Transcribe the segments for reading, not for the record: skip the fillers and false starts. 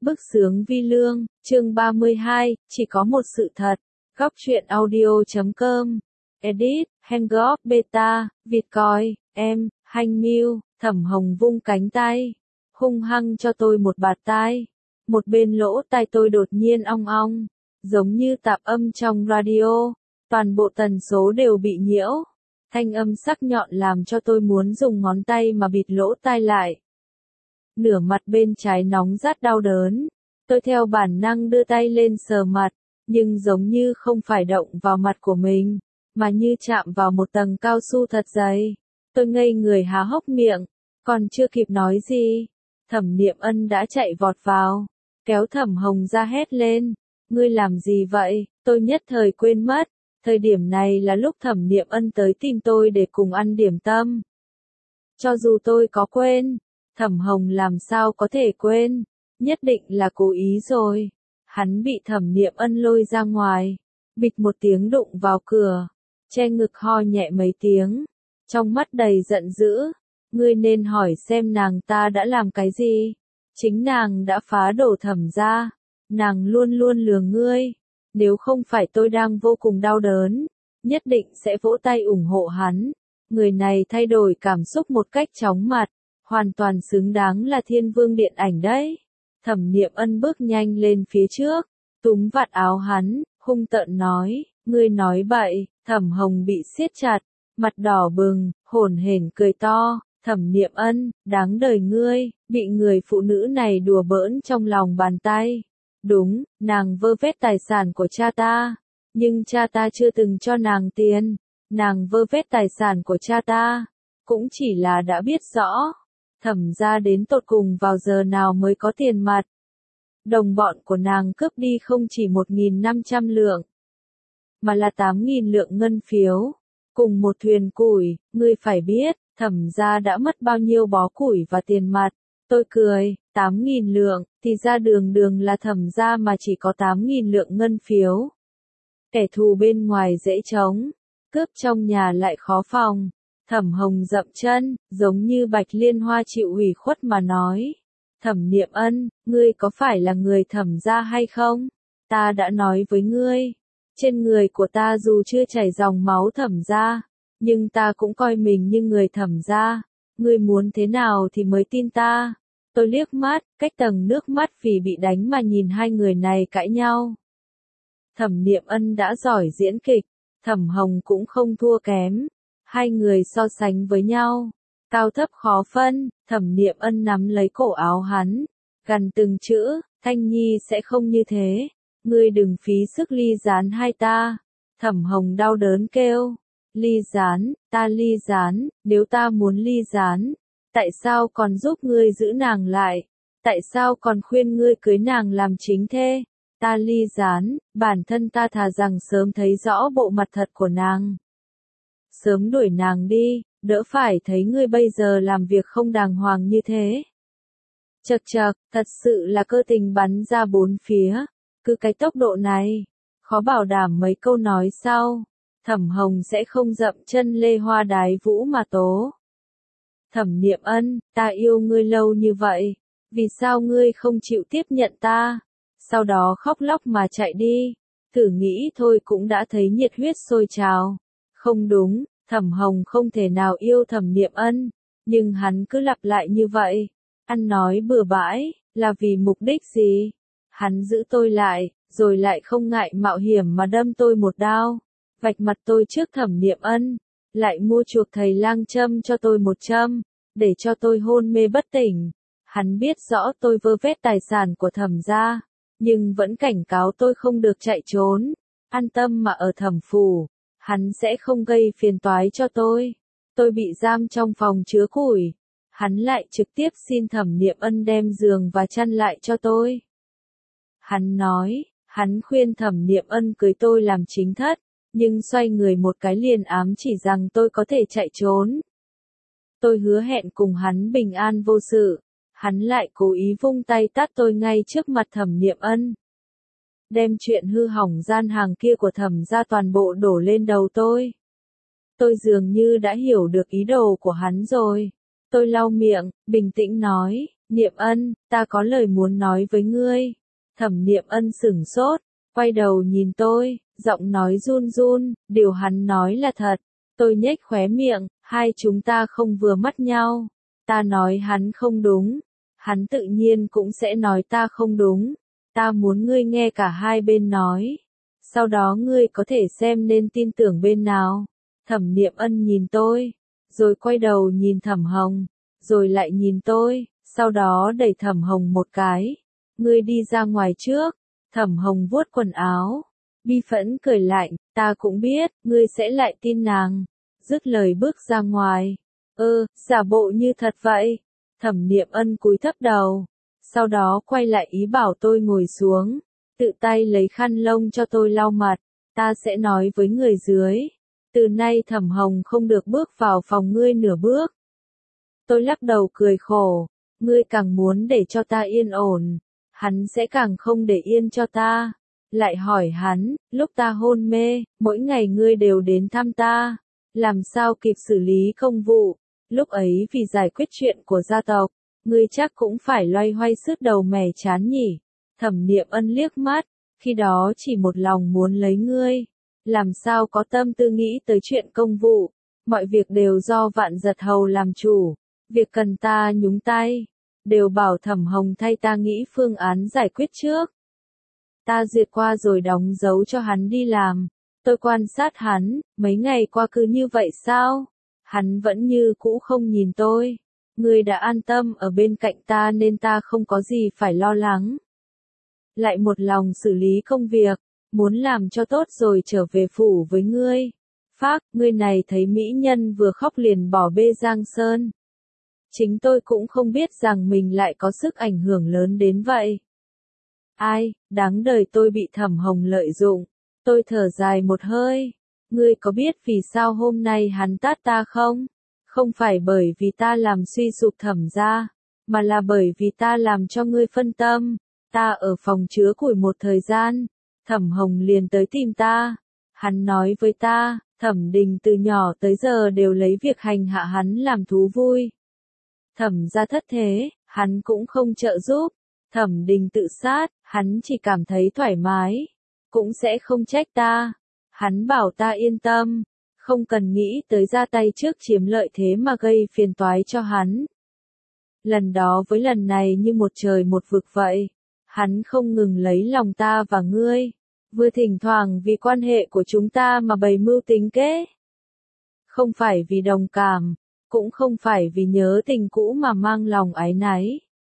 Bức xướng vi lương, chương 32, chỉ có một sự thật. Góc truyện audio.com. Edit, Hangout Beta, Vitcoin, em, Hanh Miu, Thẩm Hồng vung cánh tay. Hung hăng cho tôi một bạt tai. Một bên lỗ tai tôi đột nhiên ong ong. Giống như tạp âm trong radio. Toàn bộ tần số đều bị nhiễu. Thanh âm sắc nhọn làm cho tôi muốn dùng ngón tay mà bịt lỗ tai lại. Nửa mặt bên trái nóng rát đau đớn. Tôi theo bản năng đưa tay lên sờ mặt, nhưng giống như không phải động vào mặt của mình, mà như chạm vào một tầng cao su thật dày. Tôi ngây người há hốc miệng, còn chưa kịp nói gì. Thẩm Niệm Ân đã chạy vọt vào, kéo Thẩm Hồng ra hét lên. Ngươi làm gì vậy? Tôi nhất thời quên mất. Thời điểm này là lúc Thẩm Niệm Ân tới tìm tôi để cùng ăn điểm tâm. Cho dù tôi có quên, Thẩm Hồng làm sao có thể quên, nhất định là cố ý rồi. Hắn bị Thẩm Niệm Ân lôi ra ngoài, bịch một tiếng đụng vào cửa, che ngực ho nhẹ mấy tiếng, trong mắt đầy giận dữ. Ngươi nên hỏi xem nàng ta đã làm cái gì. Chính nàng đã phá đổ Thẩm gia, nàng luôn luôn lừa ngươi. Nếu không phải tôi đang vô cùng đau đớn, nhất định sẽ vỗ tay ủng hộ hắn. Người này thay đổi cảm xúc một cách chóng mặt, hoàn toàn xứng đáng là thiên vương điện ảnh đấy. Thẩm Niệm Ân bước nhanh lên phía trước, túm vạt áo hắn, hung tợn nói, ngươi nói bậy. Thẩm Hồng bị siết chặt, mặt đỏ bừng, hổn hển cười to. Thẩm Niệm Ân, đáng đời ngươi, bị người phụ nữ này đùa bỡn trong lòng bàn tay. Đúng, nàng vơ vét tài sản của cha ta, nhưng cha ta chưa từng cho nàng tiền. Nàng vơ vét tài sản của cha ta, cũng chỉ là đã biết rõ Thẩm gia đến tột cùng vào giờ nào mới có tiền mặt. Đồng bọn của nàng cướp đi không chỉ 1.500 lượng, mà là 8.000 lượng ngân phiếu, cùng một thuyền củi. Ngươi phải biết, Thẩm gia đã mất bao nhiêu bó củi và tiền mặt. Tôi cười, 8.000 lượng, thì ra đường đường là Thẩm gia mà chỉ có 8.000 lượng ngân phiếu. Kẻ thù bên ngoài dễ chống, cướp trong nhà lại khó phòng. Thẩm Hồng dậm chân, giống như Bạch Liên Hoa chịu ủy khuất mà nói. Thẩm Niệm Ân, ngươi có phải là người Thẩm gia hay không? Ta đã nói với ngươi, trên người của ta dù chưa chảy dòng máu Thẩm gia, nhưng ta cũng coi mình như người Thẩm gia. Ngươi muốn thế nào thì mới tin ta. Tôi liếc mắt, cách tầng nước mắt vì bị đánh mà nhìn hai người này cãi nhau. Thẩm Niệm Ân đã giỏi diễn kịch, Thẩm Hồng cũng không thua kém. Hai người so sánh với nhau, cao thấp khó phân. Thẩm Niệm Ân nắm lấy cổ áo hắn, gằn từng chữ, Thanh Nhi sẽ không như thế. Ngươi đừng phí sức ly gián hai ta. Thẩm Hồng đau đớn kêu, ly gián, ta ly gián, nếu ta muốn ly gián, tại sao còn giúp ngươi giữ nàng lại? Tại sao còn khuyên ngươi cưới nàng làm chính thê? Ta ly gián, bản thân ta thà rằng sớm thấy rõ bộ mặt thật của nàng. Sớm đuổi nàng đi, đỡ phải thấy ngươi bây giờ làm việc không đàng hoàng như thế. Chậc chậc, thật sự là cơ tình bắn ra bốn phía. Cứ cái tốc độ này, khó bảo đảm mấy câu nói sau, Thẩm Hồng sẽ không dậm chân lê hoa đái vũ mà tố. Thẩm Niệm Ân, ta yêu ngươi lâu như vậy, vì sao ngươi không chịu tiếp nhận ta? Sau đó khóc lóc mà chạy đi. Thử nghĩ thôi cũng đã thấy nhiệt huyết sôi trào. Không đúng, Thẩm Hồng không thể nào yêu Thẩm Niệm Ân, nhưng hắn cứ lặp lại như vậy. Ăn nói bừa bãi, là vì mục đích gì? Hắn giữ tôi lại, rồi lại không ngại mạo hiểm mà đâm tôi một đao, vạch mặt tôi trước Thẩm Niệm Ân, lại mua chuộc thầy lang châm cho tôi một châm, để cho tôi hôn mê bất tỉnh. Hắn biết rõ tôi vơ vét tài sản của Thẩm gia, nhưng vẫn cảnh cáo tôi không được chạy trốn. An tâm mà ở Thẩm phủ, hắn sẽ không gây phiền toái cho tôi. Tôi bị giam trong phòng chứa củi, hắn lại trực tiếp xin Thẩm Niệm Ân đem giường và chăn lại cho tôi. Hắn nói, hắn khuyên Thẩm Niệm Ân cưới tôi làm chính thất, nhưng xoay người một cái liền ám chỉ rằng tôi có thể chạy trốn. Tôi hứa hẹn cùng hắn bình an vô sự, hắn lại cố ý vung tay tát tôi ngay trước mặt Thẩm Niệm Ân. Đem chuyện hư hỏng gian hàng kia của Thẩm gia toàn bộ đổ lên đầu tôi. Tôi dường như đã hiểu được ý đồ của hắn rồi. Tôi lau miệng, bình tĩnh nói, Niệm Ân, ta có lời muốn nói với ngươi. Thẩm Niệm Ân sửng sốt, quay đầu nhìn tôi, giọng nói run run, điều hắn nói là thật. Tôi nhếch khóe miệng, hai chúng ta không vừa mắt nhau. Ta nói hắn không đúng, hắn tự nhiên cũng sẽ nói ta không đúng. Ta muốn ngươi nghe cả hai bên nói. Sau đó ngươi có thể xem nên tin tưởng bên nào. Thẩm Niệm Ân nhìn tôi, rồi quay đầu nhìn Thẩm Hồng, rồi lại nhìn tôi, sau đó đẩy Thẩm Hồng một cái. Ngươi đi ra ngoài trước. Thẩm Hồng vuốt quần áo, bi phẫn cười lạnh, ta cũng biết, ngươi sẽ lại tin nàng. Dứt lời bước ra ngoài. Giả bộ như thật vậy. Thẩm Niệm Ân cúi thấp đầu, sau đó quay lại ý bảo tôi ngồi xuống, tự tay lấy khăn lông cho tôi lau mặt. Ta sẽ nói với người dưới, từ nay Thẩm Hồng không được bước vào phòng ngươi nửa bước. Tôi lắc đầu cười khổ, ngươi càng muốn để cho ta yên ổn, hắn sẽ càng không để yên cho ta. Lại hỏi hắn, lúc ta hôn mê, mỗi ngày ngươi đều đến thăm ta, làm sao kịp xử lý công vụ, lúc ấy vì giải quyết chuyện của gia tộc, ngươi chắc cũng phải loay hoay sứt đầu mẻ chán nhỉ. Thẩm Niệm Ân liếc mắt, khi đó chỉ một lòng muốn lấy ngươi, làm sao có tâm tư nghĩ tới chuyện công vụ, mọi việc đều do Vạn Giật Hầu làm chủ, việc cần ta nhúng tay, đều bảo Thẩm Hồng thay ta nghĩ phương án giải quyết trước. Ta duyệt qua rồi đóng dấu cho hắn đi làm. Tôi quan sát hắn, mấy ngày qua cứ như vậy sao? Hắn vẫn như cũ không nhìn tôi. Ngươi đã an tâm ở bên cạnh ta nên ta không có gì phải lo lắng. Lại một lòng xử lý công việc, muốn làm cho tốt rồi trở về phủ với ngươi. Phác, ngươi này thấy mỹ nhân vừa khóc liền bỏ bê Giang Sơn. Chính tôi cũng không biết rằng mình lại có sức ảnh hưởng lớn đến vậy. Ai, đáng đời tôi bị Thẩm Hồng lợi dụng. Tôi thở dài một hơi. Ngươi có biết vì sao hôm nay hắn tát ta không? Không phải bởi vì ta làm suy sụp Thẩm gia, mà là bởi vì ta làm cho ngươi phân tâm. Ta ở phòng chứa củi một thời gian, Thẩm Hồng liền tới tìm ta. Hắn nói với ta, Thẩm Đình từ nhỏ tới giờ đều lấy việc hành hạ hắn làm thú vui. Thẩm gia thất thế, hắn cũng không trợ giúp. Thẩm Đình tự sát, hắn chỉ cảm thấy thoải mái, cũng sẽ không trách ta. Hắn bảo ta yên tâm, không cần nghĩ tới ra tay trước chiếm lợi thế mà gây phiền toái cho hắn. Lần đó với lần này như một trời một vực vậy, hắn không ngừng lấy lòng ta và ngươi, vừa thỉnh thoảng vì quan hệ của chúng ta mà bày mưu tính kế. Không phải vì đồng cảm, cũng không phải vì nhớ tình cũ mà mang lòng áy náy,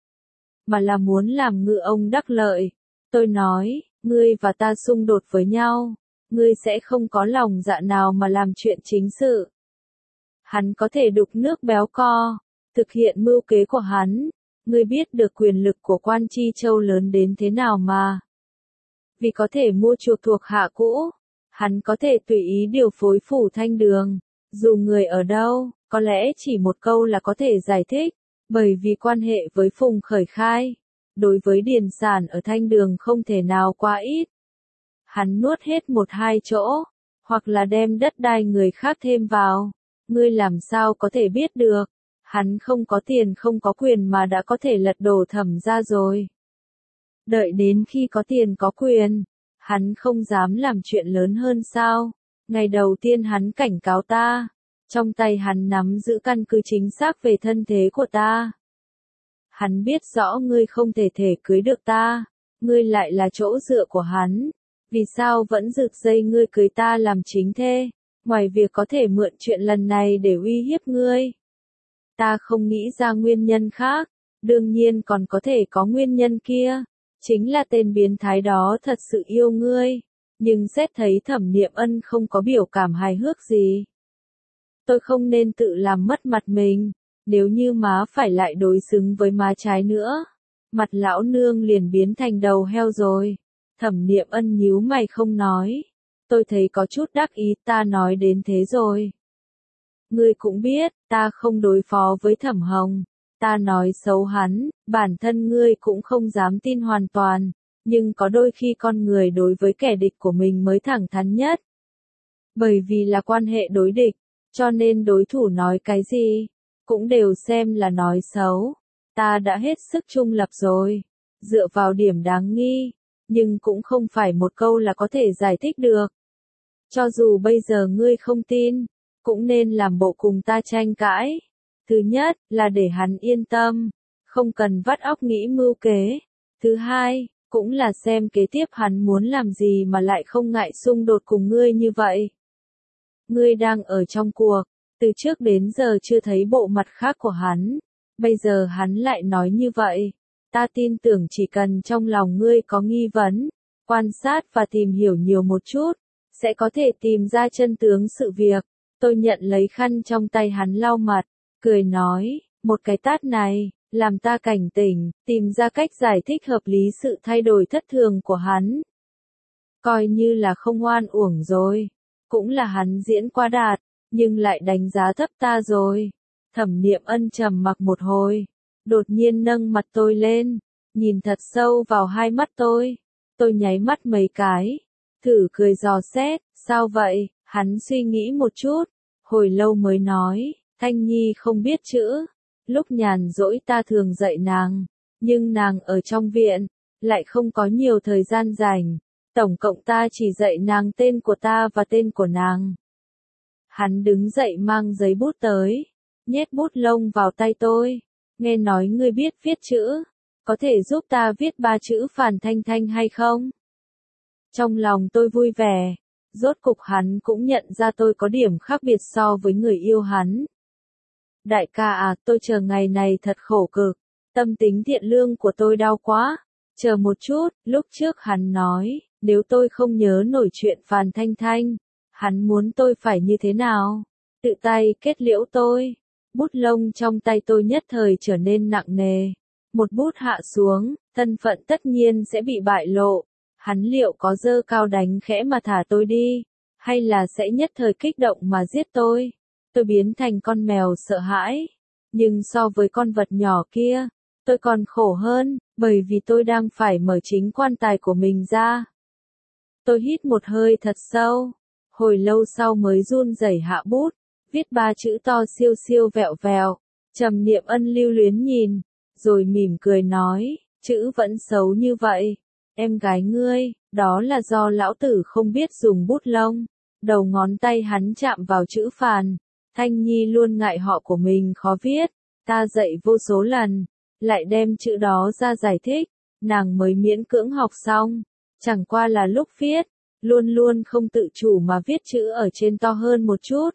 mà là muốn làm ngựa ông đắc lợi. Tôi nói, ngươi và ta xung đột với nhau, ngươi sẽ không có lòng dạ nào mà làm chuyện chính sự. Hắn có thể đục nước béo co, thực hiện mưu kế của hắn. Ngươi biết được quyền lực của Quan Chi Châu lớn đến thế nào mà. Vì có thể mua chuộc thuộc hạ cũ, hắn có thể tùy ý điều phối phủ Thanh Đường. Dù người ở đâu, có lẽ chỉ một câu là có thể giải thích. Bởi vì quan hệ với Phùng Khởi Khai, đối với điền sản ở Thanh Đường không thể nào quá ít. Hắn nuốt hết một hai chỗ, hoặc là đem đất đai người khác thêm vào. Ngươi làm sao có thể biết được, hắn không có tiền không có quyền mà đã có thể lật đổ Thẩm gia rồi. Đợi đến khi có tiền có quyền, hắn không dám làm chuyện lớn hơn sao? Ngày đầu tiên hắn cảnh cáo ta. Trong tay hắn nắm giữ căn cứ chính xác về thân thế của ta. Hắn biết rõ ngươi không thể cưới được ta, ngươi lại là chỗ dựa của hắn. Vì sao vẫn rực dây ngươi cưới ta làm chính thê, ngoài việc có thể mượn chuyện lần này để uy hiếp ngươi? Ta không nghĩ ra nguyên nhân khác, đương nhiên còn có thể có nguyên nhân kia. Chính là tên biến thái đó thật sự yêu ngươi, nhưng xét thấy Thẩm Niệm Ân không có biểu cảm hài hước gì. Tôi không nên tự làm mất mặt mình, nếu như má phải lại đối xứng với má trái nữa. Mặt lão nương liền biến thành đầu heo rồi. Thẩm Niệm Ân nhíu mày không nói. Tôi thấy có chút đắc ý, ta nói đến thế rồi. Ngươi cũng biết, ta không đối phó với Thẩm Hồng. Ta nói xấu hắn, bản thân ngươi cũng không dám tin hoàn toàn. Nhưng có đôi khi con người đối với kẻ địch của mình mới thẳng thắn nhất. Bởi vì là quan hệ đối địch, cho nên đối thủ nói cái gì, cũng đều xem là nói xấu. ta đã hết sức trung lập rồi. Dựa vào điểm đáng nghi, nhưng cũng không phải một câu là có thể giải thích được. Cho dù bây giờ ngươi không tin, cũng nên làm bộ cùng ta tranh cãi. Thứ nhất, là để hắn yên tâm, không cần vắt óc nghĩ mưu kế. Thứ hai, cũng là xem kế tiếp hắn muốn làm gì mà lại không ngại xung đột cùng ngươi như vậy. Ngươi đang ở trong cuộc, từ trước đến giờ chưa thấy bộ mặt khác của hắn, bây giờ hắn lại nói như vậy. Ta tin tưởng chỉ cần trong lòng ngươi có nghi vấn, quan sát và tìm hiểu nhiều một chút, sẽ có thể tìm ra chân tướng sự việc. Tôi nhận lấy khăn trong tay hắn lau mặt, cười nói, một cái tát này, làm ta cảnh tỉnh, tìm ra cách giải thích hợp lý sự thay đổi thất thường của hắn. Coi như là không oan uổng rồi, cũng là hắn diễn quá đạt, nhưng lại đánh giá thấp ta rồi. Thẩm Niệm Ân trầm mặc một hồi, đột nhiên nâng mặt tôi lên, nhìn thật sâu vào hai mắt tôi. Tôi nháy mắt mấy cái, thử cười dò xét, sao vậy? Hắn suy nghĩ một chút, hồi lâu mới nói, Thanh Nhi không biết chữ, lúc nhàn rỗi ta thường dạy nàng, nhưng nàng ở trong viện, lại không có nhiều thời gian rảnh, tổng cộng ta chỉ dạy nàng tên của ta và tên của nàng. Hắn đứng dậy mang giấy bút tới, nhét bút lông vào tay tôi, nghe nói ngươi biết viết chữ, có thể giúp ta viết 3 chữ Phàn Thanh Thanh hay không? Trong lòng tôi vui vẻ, rốt cục hắn cũng nhận ra tôi có điểm khác biệt so với người yêu hắn. Đại ca à, tôi chờ ngày này thật khổ cực, tâm tính thiện lương của tôi đau quá. Chờ một chút, lúc trước hắn nói, nếu tôi không nhớ nổi chuyện Phàn Thanh Thanh, hắn muốn tôi phải như thế nào? Tự tay kết liễu tôi. Bút lông trong tay tôi nhất thời trở nên nặng nề. Một bút hạ xuống, thân phận tất nhiên sẽ bị bại lộ. Hắn liệu có giơ cao đánh khẽ mà thả tôi đi, hay là sẽ nhất thời kích động mà giết tôi? Tôi biến thành con mèo sợ hãi. Nhưng so với con vật nhỏ kia, tôi còn khổ hơn, bởi vì tôi đang phải mở chính quan tài của mình ra. Tôi hít một hơi thật sâu, hồi lâu sau mới run rẩy hạ bút, viết 3 chữ to siêu siêu vẹo vẹo. Trầm Niệm Ân lưu luyến nhìn, rồi mỉm cười nói, chữ vẫn xấu như vậy. Em gái ngươi, đó là do lão tử không biết dùng bút lông. Đầu ngón tay hắn chạm vào chữ Phàn. Thanh Nhi luôn ngại họ của mình khó viết, ta dạy vô số lần, lại đem chữ đó ra giải thích, nàng mới miễn cưỡng học xong. Chẳng qua là lúc viết, luôn luôn không tự chủ mà viết chữ ở trên to hơn một chút.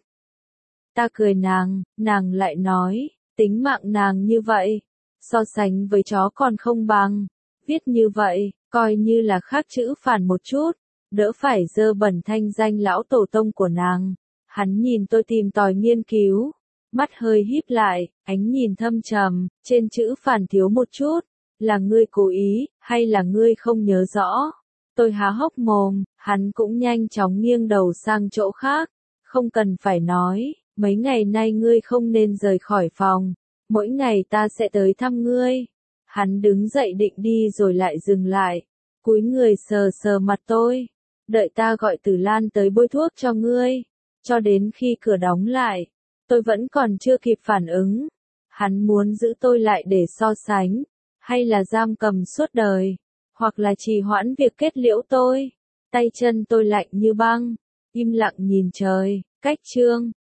Ta cười nàng lại nói, tính mạng nàng như vậy, so sánh với chó còn không bằng, viết như vậy, coi như là khác chữ Phàn một chút, đỡ phải dơ bẩn thanh danh lão tổ tông của nàng. Hắn nhìn tôi tìm tòi nghiên cứu, mắt hơi híp lại, ánh nhìn thâm trầm, trên chữ Phàn thiếu một chút, là ngươi cố ý, hay là ngươi không nhớ rõ? Tôi há hốc mồm, hắn cũng nhanh chóng nghiêng đầu sang chỗ khác, không cần phải nói, mấy ngày nay ngươi không nên rời khỏi phòng, mỗi ngày ta sẽ tới thăm ngươi. Hắn đứng dậy định đi rồi lại dừng lại, cúi người sờ sờ mặt tôi, đợi ta gọi Tử Lan tới bôi thuốc cho ngươi. Cho đến khi cửa đóng lại, tôi vẫn còn chưa kịp phản ứng. Hắn muốn giữ tôi lại để so sánh, hay là giam cầm suốt đời, hoặc là trì hoãn việc kết liễu tôi. Tay chân tôi lạnh như băng, im lặng nhìn trời, cách chương.